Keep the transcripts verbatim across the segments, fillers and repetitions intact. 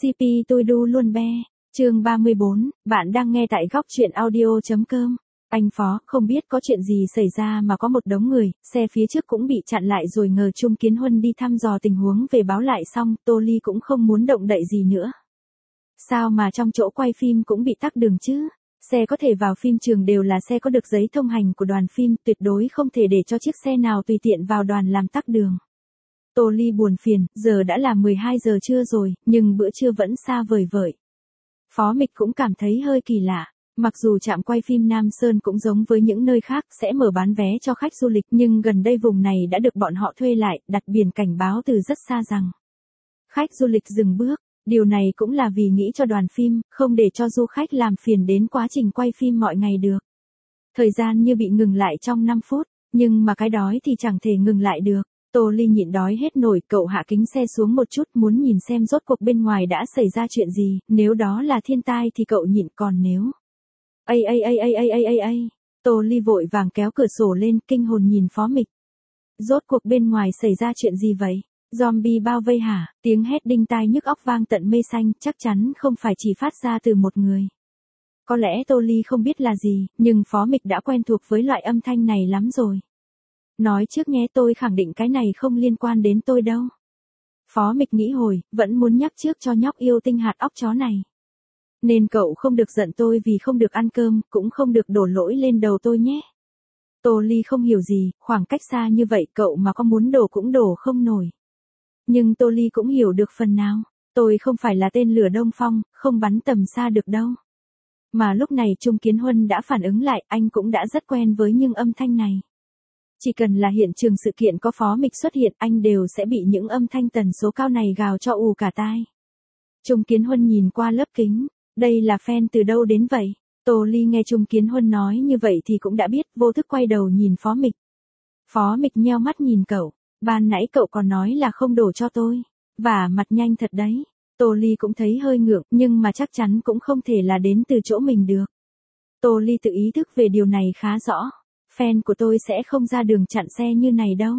xê pê tôi đu luôn be. Chương ba mươi bốn, bạn đang nghe tại góc truyện audio.com. Anh Phó, không biết có chuyện gì xảy ra mà có một đống người, xe phía trước cũng bị chặn lại rồi ngờ Trung Kiến Huân đi thăm dò tình huống về báo lại xong, Tô Ly cũng không muốn động đậy gì nữa. Sao mà trong chỗ quay phim cũng bị tắc đường chứ? Xe có thể vào phim trường đều là xe có được giấy thông hành của đoàn phim, tuyệt đối không thể để cho chiếc xe nào tùy tiện vào đoàn làm tắc đường. Tô Ly buồn phiền, giờ đã là mười hai giờ trưa rồi, nhưng bữa trưa vẫn xa vời vợi. Phó Mịch cũng cảm thấy hơi kỳ lạ. Mặc dù trạm quay phim Nam Sơn cũng giống với những nơi khác sẽ mở bán vé cho khách du lịch, nhưng gần đây vùng này đã được bọn họ thuê lại, đặt biển cảnh báo từ rất xa rằng khách du lịch dừng bước. Điều này cũng là vì nghĩ cho đoàn phim, không để cho du khách làm phiền đến quá trình quay phim mọi ngày được. Thời gian như bị ngừng lại trong năm phút, nhưng mà cái đói thì chẳng thể ngừng lại được. Tô Ly nhịn đói hết nổi, cậu hạ kính xe xuống một chút muốn nhìn xem rốt cuộc bên ngoài đã xảy ra chuyện gì, nếu đó là thiên tai thì cậu nhịn, còn nếu... Ây ây ây ây ây ây ây ây, Tô Ly vội vàng kéo cửa sổ lên, kinh hồn nhìn Phó Mịch. Rốt cuộc bên ngoài xảy ra chuyện gì vậy? Zombie bao vây hả? Tiếng hét đinh tai nhức óc vang tận mây xanh, chắc chắn không phải chỉ phát ra từ một người. Có lẽ Tô Ly không biết là gì, nhưng Phó Mịch đã quen thuộc với loại âm thanh này lắm rồi. Nói trước nhé, tôi khẳng định cái này không liên quan đến tôi đâu. Phó Mịch nghĩ hồi, vẫn muốn nhắc trước cho nhóc yêu tinh hạt óc chó này. Nên cậu không được giận tôi vì không được ăn cơm, cũng không được đổ lỗi lên đầu tôi nhé. Tô Ly không hiểu gì, khoảng cách xa như vậy cậu mà có muốn đổ cũng đổ không nổi. Nhưng Tô Ly cũng hiểu được phần nào, tôi không phải là tên lửa Đông Phong, không bắn tầm xa được đâu. Mà lúc này Trung Kiến Huân đã phản ứng lại, anh cũng đã rất quen với những âm thanh này. Chỉ cần là hiện trường sự kiện có Phó Mịch xuất hiện, anh đều sẽ bị những âm thanh tần số cao này gào cho ù cả tai. Trung Kiến Huân nhìn qua lớp kính, đây là fan từ đâu đến vậy? Tô Ly nghe Trung Kiến Huân nói như vậy thì cũng đã biết, vô thức quay đầu nhìn Phó Mịch. Phó Mịch nheo mắt nhìn cậu, ban nãy cậu còn nói là không đổ cho tôi, và mặt nhanh thật đấy. Tô Ly cũng thấy hơi ngượng, nhưng mà chắc chắn cũng không thể là đến từ chỗ mình được. Tô Ly tự ý thức về điều này khá rõ. Fan của tôi sẽ không ra đường chặn xe như này đâu.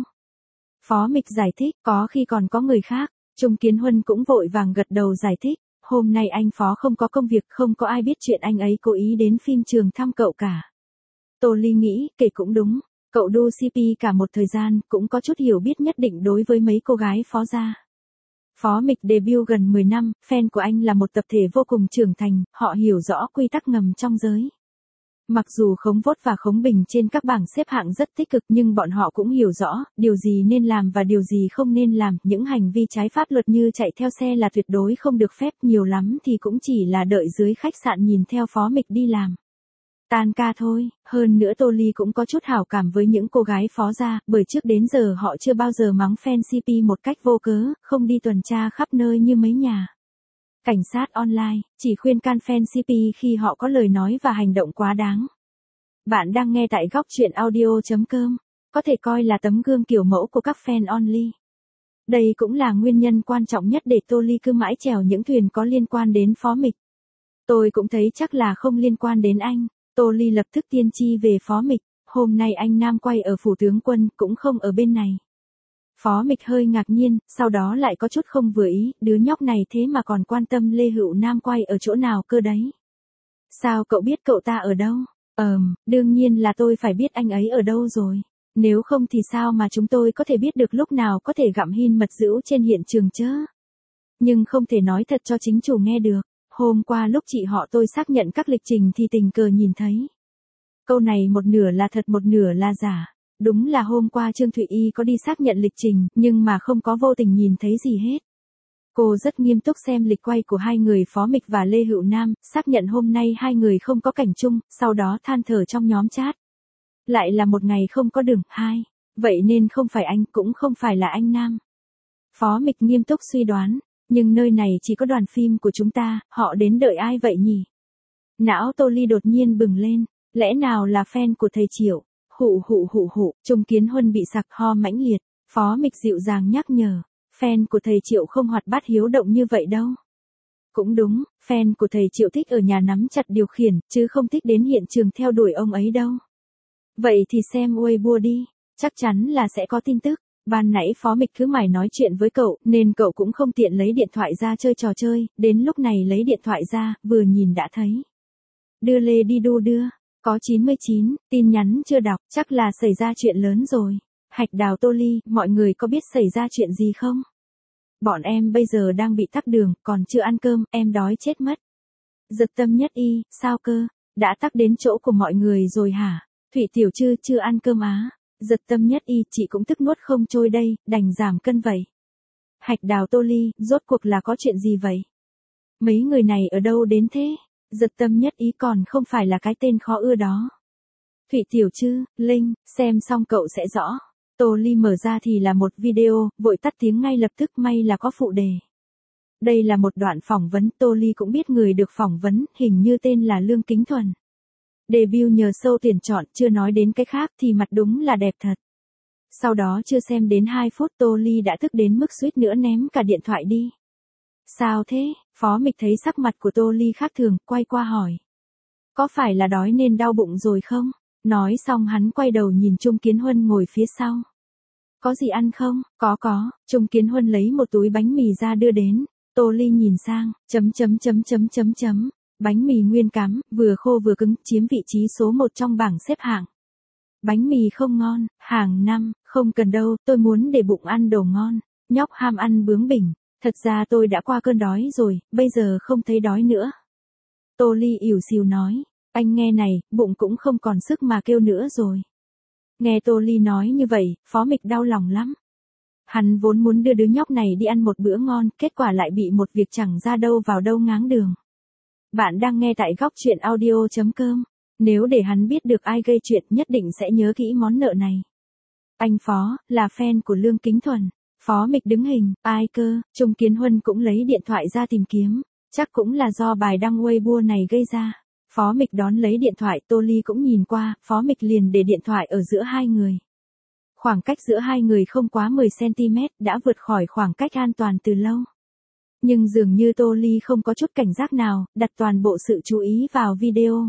Phó Mịch giải thích, có khi còn có người khác. Trung Kiến Huân cũng vội vàng gật đầu giải thích. Hôm nay anh Phó không có công việc, không có ai biết chuyện anh ấy cố ý đến phim trường thăm cậu cả. Tô Ly nghĩ, kể cũng đúng. Cậu đu xê pê cả một thời gian, cũng có chút hiểu biết nhất định đối với mấy cô gái Phó gia. Phó Mịch debut gần mười năm, fan của anh là một tập thể vô cùng trưởng thành, họ hiểu rõ quy tắc ngầm trong giới. Mặc dù khống vote và khống bình trên các bảng xếp hạng rất tích cực, nhưng bọn họ cũng hiểu rõ, điều gì nên làm và điều gì không nên làm, những hành vi trái pháp luật như chạy theo xe là tuyệt đối không được phép, nhiều lắm thì cũng chỉ là đợi dưới khách sạn nhìn theo Phó Mịch đi làm. Tan ca thôi, hơn nữa Tô Ly cũng có chút hảo cảm với những cô gái Phó gia, bởi trước đến giờ họ chưa bao giờ mắng fan xê pê một cách vô cớ, không đi tuần tra khắp nơi như mấy nhà cảnh sát online, chỉ khuyên can fan xê pê khi họ có lời nói và hành động quá đáng. Bạn đang nghe tại góc truyện audio.com, có thể coi là tấm gương kiểu mẫu của các fan only. Đây cũng là nguyên nhân quan trọng nhất để Tô Ly cứ mãi chèo những thuyền có liên quan đến Phó Mịch. Tôi cũng thấy chắc là không liên quan đến anh. Tô Ly lập tức tiên tri về Phó Mịch, hôm nay anh Nam quay ở phủ tướng quân, cũng không ở bên này. Phó Mịch hơi ngạc nhiên, sau đó lại có chút không vừa ý, đứa nhóc này thế mà còn quan tâm Lê Hữu Nam quay ở chỗ nào cơ đấy. Sao cậu biết cậu ta ở đâu? Ờm, đương nhiên là tôi phải biết anh ấy ở đâu rồi. Nếu không thì sao mà chúng tôi có thể biết được lúc nào có thể gặm hin mật dữ trên hiện trường chứ? Nhưng không thể nói thật cho chính chủ nghe được. Hôm qua lúc chị họ tôi xác nhận các lịch trình thì tình cờ nhìn thấy. Câu này một nửa là thật một nửa là giả. Đúng là hôm qua Trương Thụy Y có đi xác nhận lịch trình, nhưng mà không có vô tình nhìn thấy gì hết. Cô rất nghiêm túc xem lịch quay của hai người Phó Mịch và Lê Hữu Nam, xác nhận hôm nay hai người không có cảnh chung, sau đó than thở trong nhóm chat. Lại là một ngày không có đường, hai. Vậy nên không phải anh, cũng không phải là anh Nam. Phó Mịch nghiêm túc suy đoán, nhưng nơi này chỉ có đoàn phim của chúng ta, họ đến đợi ai vậy nhỉ? Não Tô Ly đột nhiên bừng lên, lẽ nào là fan của thầy Triệu? Hụ hụ hụ hụ, Trung Kiến Huân bị sặc ho mãnh liệt, Phó Mịch dịu dàng nhắc nhở, fan của thầy Triệu không hoạt bát hiếu động như vậy đâu. Cũng đúng, fan của thầy Triệu thích ở nhà nắm chặt điều khiển, chứ không thích đến hiện trường theo đuổi ông ấy đâu. Vậy thì xem Weibo đi, chắc chắn là sẽ có tin tức. Ban nãy Phó Mịch cứ mải nói chuyện với cậu, nên cậu cũng không tiện lấy điện thoại ra chơi trò chơi, đến lúc này lấy điện thoại ra, vừa nhìn đã thấy. Đưa lê đi đu đưa, có chín mươi chín, tin nhắn chưa đọc, chắc là xảy ra chuyện lớn rồi. Hạch Đào Tô Ly, mọi người có biết xảy ra chuyện gì không? Bọn em bây giờ đang bị tắc đường, còn chưa ăn cơm, em đói chết mất. Giật Tâm Nhất Y, sao cơ? Đã tắc đến chỗ của mọi người rồi hả? Thủy Tiểu Trư chưa ăn cơm á? Giật Tâm Nhất Y, chị cũng tức nuốt không trôi đây, đành giảm cân vậy. Hạch Đào Tô Ly, rốt cuộc là có chuyện gì vậy? Mấy người này ở đâu đến thế? Giật Tâm Nhất Y còn không phải là cái tên khó ưa đó. Thủy Tiểu Trư, Linh, xem xong cậu sẽ rõ. Tô Ly mở ra thì là một video, vội tắt tiếng ngay lập tức, may là có phụ đề. Đây là một đoạn phỏng vấn, Tô Ly cũng biết người được phỏng vấn, hình như tên là Lương Kính Thuần. Debut nhờ show tuyển chọn, chưa nói đến cái khác thì mặt đúng là đẹp thật. Sau đó chưa xem đến hai phút Tô Ly đã tức đến mức suýt nữa ném cả điện thoại đi. Sao thế? Phó Mịch thấy sắc mặt của Tô Ly khác thường, quay qua hỏi. Có phải là đói nên đau bụng rồi không? Nói xong hắn quay đầu nhìn Trung Kiến Huân ngồi phía sau. Có gì ăn không? Có có, Trung Kiến Huân lấy một túi bánh mì ra đưa đến. Tô Ly nhìn sang, chấm chấm chấm chấm chấm chấm. Bánh mì nguyên cám, vừa khô vừa cứng, chiếm vị trí số một trong bảng xếp hạng. Bánh mì không ngon, hàng năm, không cần đâu, tôi muốn để bụng ăn đồ ngon. Nhóc ham ăn bướng bỉnh, thật ra tôi đã qua cơn đói rồi, bây giờ không thấy đói nữa. Tô Ly ỉu xìu nói, anh nghe này, bụng cũng không còn sức mà kêu nữa rồi. Nghe Tô Ly nói như vậy, Phó Mịch đau lòng lắm. Hắn vốn muốn đưa đứa nhóc này đi ăn một bữa ngon, kết quả lại bị một việc chẳng ra đâu vào đâu ngáng đường. Bạn đang nghe tại góc truyện audio chấm com. Nếu để hắn biết được ai gây chuyện nhất định sẽ nhớ kỹ món nợ này. Anh Phó, là fan của Lương Kính Thuần. Phó Mịch đứng hình, ai cơ, Trung Kiến Huân cũng lấy điện thoại ra tìm kiếm. Chắc cũng là do bài đăng Weibo này gây ra. Phó Mịch đón lấy điện thoại, Tô Ly cũng nhìn qua, Phó Mịch liền để điện thoại ở giữa hai người. Khoảng cách giữa hai người không quá mười xăng ti mét, đã vượt khỏi khoảng cách an toàn từ lâu. Nhưng dường như Tô Ly không có chút cảnh giác nào, đặt toàn bộ sự chú ý vào video.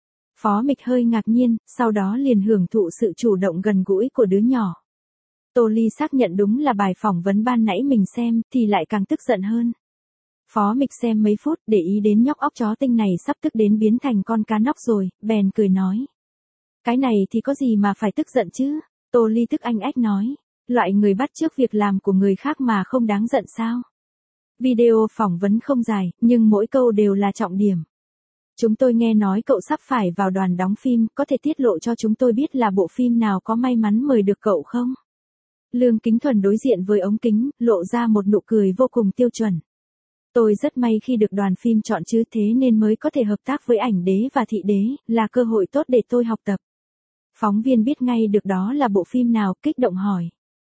Phó Mịch hơi ngạc nhiên, sau đó liền hưởng thụ sự chủ động gần gũi của đứa nhỏ. Tô Ly xác nhận đúng là bài phỏng vấn ban nãy mình xem, thì lại càng tức giận hơn. Phó Mịch xem mấy phút, để ý đến nhóc óc chó tinh này sắp tức đến biến thành con cá nóc rồi, bèn cười nói. Cái này thì có gì mà phải tức giận chứ? Tô Ly tức anh ách nói. Loại người bắt chước việc làm của người khác mà không đáng giận sao? Video phỏng vấn không dài, nhưng mỗi câu đều là trọng điểm. Chúng tôi nghe nói cậu sắp phải vào đoàn đóng phim, có thể tiết lộ cho chúng tôi biết là bộ phim nào có may mắn mời được cậu không? Lương Kính Thuần đối diện với ống kính, lộ ra một nụ cười vô cùng tiêu chuẩn. Tôi rất may khi được đoàn phim chọn chứ, thế nên mới có thể hợp tác với ảnh đế và thị đế, là cơ hội tốt để tôi học tập. Phóng viên biết ngay được đó là bộ phim nào, kích động hỏi.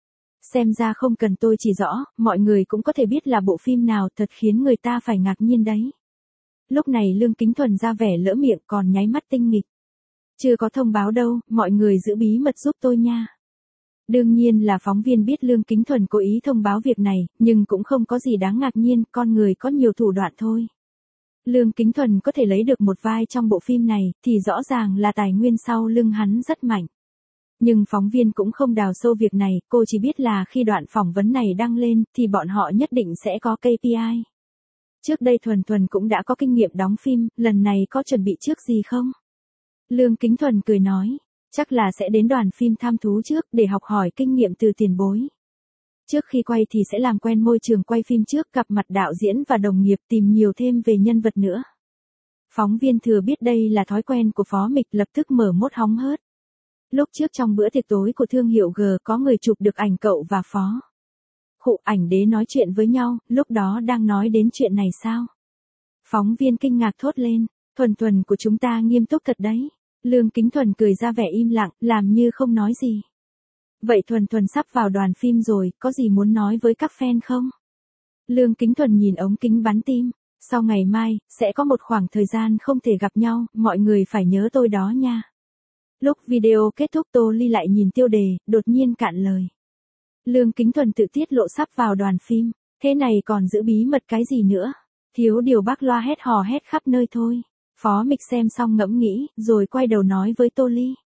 Xem ra không cần tôi chỉ rõ, mọi người cũng có thể biết là bộ phim nào, thật khiến người ta phải ngạc nhiên đấy. Lúc này Lương Kính Thuần ra vẻ lỡ miệng còn nháy mắt tinh nghịch. Chưa có thông báo đâu, mọi người giữ bí mật giúp tôi nha. Đương nhiên là phóng viên biết Lương Kính Thuần cố ý thông báo việc này, nhưng cũng không có gì đáng ngạc nhiên, con người có nhiều thủ đoạn thôi. Lương Kính Thuần có thể lấy được một vai trong bộ phim này, thì rõ ràng là tài nguyên sau lưng hắn rất mạnh. Nhưng phóng viên cũng không đào sâu việc này, cô chỉ biết là khi đoạn phỏng vấn này đăng lên, thì bọn họ nhất định sẽ có ca pê i. Trước đây Thuần Thuần cũng đã có kinh nghiệm đóng phim, lần này có chuẩn bị trước gì không? Lương Kính Thuần cười nói, chắc là sẽ đến đoàn phim tham thú trước để học hỏi kinh nghiệm từ tiền bối. Trước khi quay thì sẽ làm quen môi trường quay phim trước, gặp mặt đạo diễn và đồng nghiệp, tìm nhiều thêm về nhân vật nữa. Phóng viên thừa biết đây là thói quen của Phó Mịch, lập tức mở mốt hóng hớt. Lúc trước trong bữa tiệc tối của thương hiệu G có người chụp được ảnh cậu và Phó. Khụ, ảnh đế nói chuyện với nhau, lúc đó đang nói đến chuyện này sao? Phóng viên kinh ngạc thốt lên, Thuần Thuần của chúng ta nghiêm túc thật đấy. Lương Kính Thuần cười ra vẻ im lặng, làm như không nói gì. Vậy Thuần Thuần sắp vào đoàn phim rồi, có gì muốn nói với các fan không? Lương Kính Thuần nhìn ống kính bắn tim, sau ngày mai, sẽ có một khoảng thời gian không thể gặp nhau, mọi người phải nhớ tôi đó nha. Lúc video kết thúc Tô Ly lại nhìn tiêu đề, đột nhiên cạn lời. Lương Kính Thuần tự tiết lộ sắp vào đoàn phim, thế này còn giữ bí mật cái gì nữa? Thiếu điều bác loa hét hò hét khắp nơi thôi. Phó Mịch xem xong ngẫm nghĩ, rồi quay đầu nói với Tô Ly.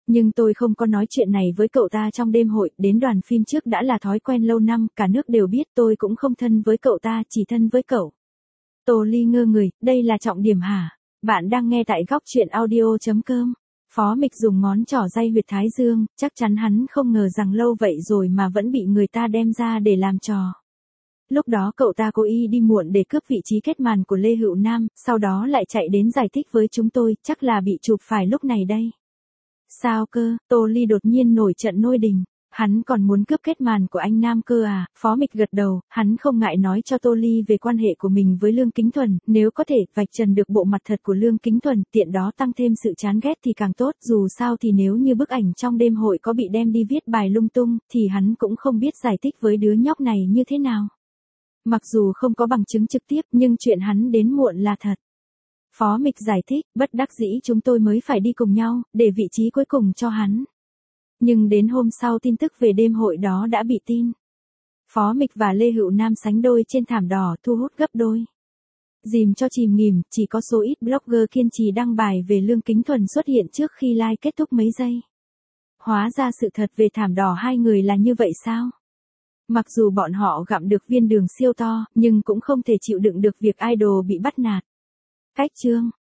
Nhưng tôi không có nói chuyện này với cậu ta trong đêm hội, đến đoàn phim trước đã là thói quen lâu năm, cả nước đều biết tôi cũng không thân với cậu ta, chỉ thân với cậu. Tô Ly ngơ người, đây là trọng điểm hả? Bạn đang nghe tại góc chuyện audio.com. Phó Mịch dùng ngón trỏ day huyệt thái dương, chắc chắn hắn không ngờ rằng lâu vậy rồi mà vẫn bị người ta đem ra để làm trò. Lúc đó cậu ta cố ý đi muộn để cướp vị trí kết màn của Lê Hữu Nam, sau đó lại chạy đến giải thích với chúng tôi, chắc là bị chụp phải lúc này đây. Sao cơ? Tô Ly đột nhiên nổi trận lôi đình. Hắn còn muốn cướp kết màn của anh Nam cơ à? Phó Mịch gật đầu, hắn không ngại nói cho Tô Ly về quan hệ của mình với Lương Kính Thuần, nếu có thể vạch trần được bộ mặt thật của Lương Kính Thuần, tiện đó tăng thêm sự chán ghét thì càng tốt, dù sao thì nếu như bức ảnh trong đêm hội có bị đem đi viết bài lung tung, thì hắn cũng không biết giải thích với đứa nhóc này như thế nào. Mặc dù không có bằng chứng trực tiếp, nhưng chuyện hắn đến muộn là thật. Phó Mịch giải thích, bất đắc dĩ chúng tôi mới phải đi cùng nhau, để vị trí cuối cùng cho hắn. Nhưng đến hôm sau tin tức về đêm hội đó đã bị tin. Phó Mịch và Lê Hữu Nam sánh đôi trên thảm đỏ, thu hút gấp đôi. Dìm cho chìm nghỉm, chỉ có số ít blogger kiên trì đăng bài về Lương Kính Thuần xuất hiện trước khi live kết thúc mấy giây. Hóa ra sự thật về thảm đỏ hai người là như vậy sao? Mặc dù bọn họ gặm được viên đường siêu to, nhưng cũng không thể chịu đựng được việc idol bị bắt nạt. Cách chương